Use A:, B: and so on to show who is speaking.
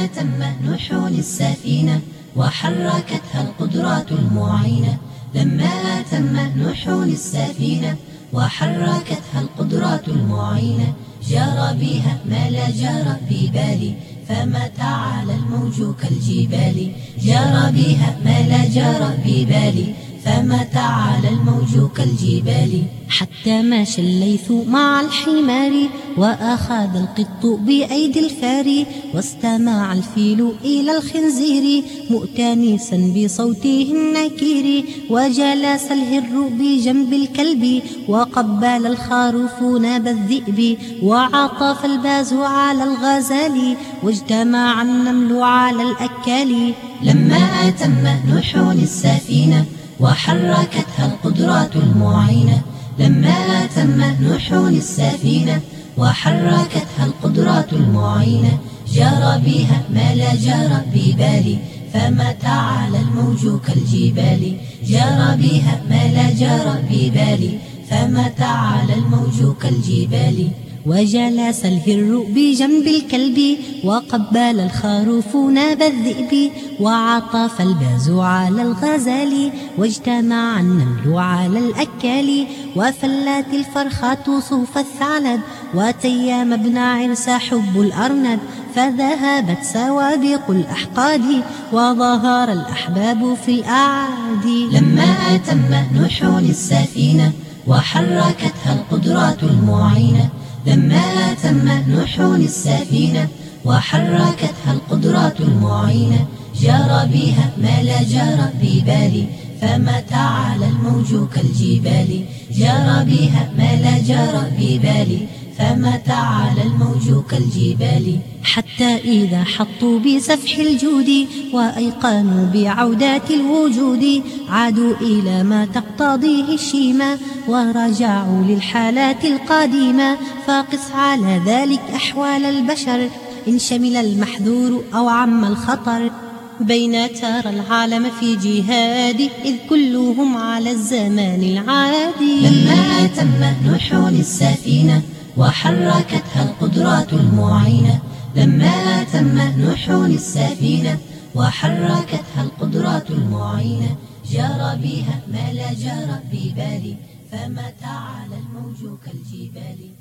A: أتم نوح السفينة وحركتها القدرات المعينة. لما أتم نوح السفينة وحركتها القدرات المعينة، جرى بها ما لا جرى ببالي، فمتى على الموج كالجبال. جرى بها ما لا جرى ببالي، فمتى على الموج كالجبال.
B: حتى ماشى الليث مع الحمار، وأخذ القط بأيدي الفار، واستمع الفيل إلى الخنزير مؤتنسا بصوته النكير. وجلس الهر بجنب الكلب، وقبل الخروف ناب الذئب، وعطف الباز على الغزال، واجتمع النمل على الأكال.
A: لما أتم نوح السفينة وحركتها القدرات المعينة. لما أتم نوح السفينة وحركتها القدرات المعينة، جرى بها ما لا جرى ببالي، فمتى على الموج كالجبال. جرى بها ما لا جرى ببالي، فمتى على الموج كالجبال.
B: وجلس الهر بجنب الكلب، وقبل الخروف ناب الذئب، وعطف الباز على الغزال، واجتمع النمل على الأكال. وفلت الفرخة صوف الثعلب، وتيم ابن عرس حب الأرنب، فذهبت سوابق الأحقاد، وظهر الأحباب في الأعادي.
A: لما أتم نوح السفينة وحركتها القدرات المعينة. لما أتم نوح السفينة وحركتها القدرات المعينة، جرى بها ما لا جرى ببالي، فمتى على الموج كالجبال. جرى بها ما لا جرى ببالي، فمتى على الموج كالجبال.
B: حتى إذا حطوا بسفح الجود، وأيقنوا بعودات الوجود، عادوا إلى ما تقتضيه الشيمة، ورجعوا للحالات القديمة. فقس على ذلك أحوال البشر، إن شمل المحذور أو عم الخطر. بين ترى العالم في جهاد، إذ كلهم على الزمان العادي.
A: لما أتم نوح السفينة وحركتها القدرات المعينة. لما أتم نوح السفينة وحركتها القدرات المعينة، جرى بها ما لا جرى ببالي، فمتى على الموج كالجبال.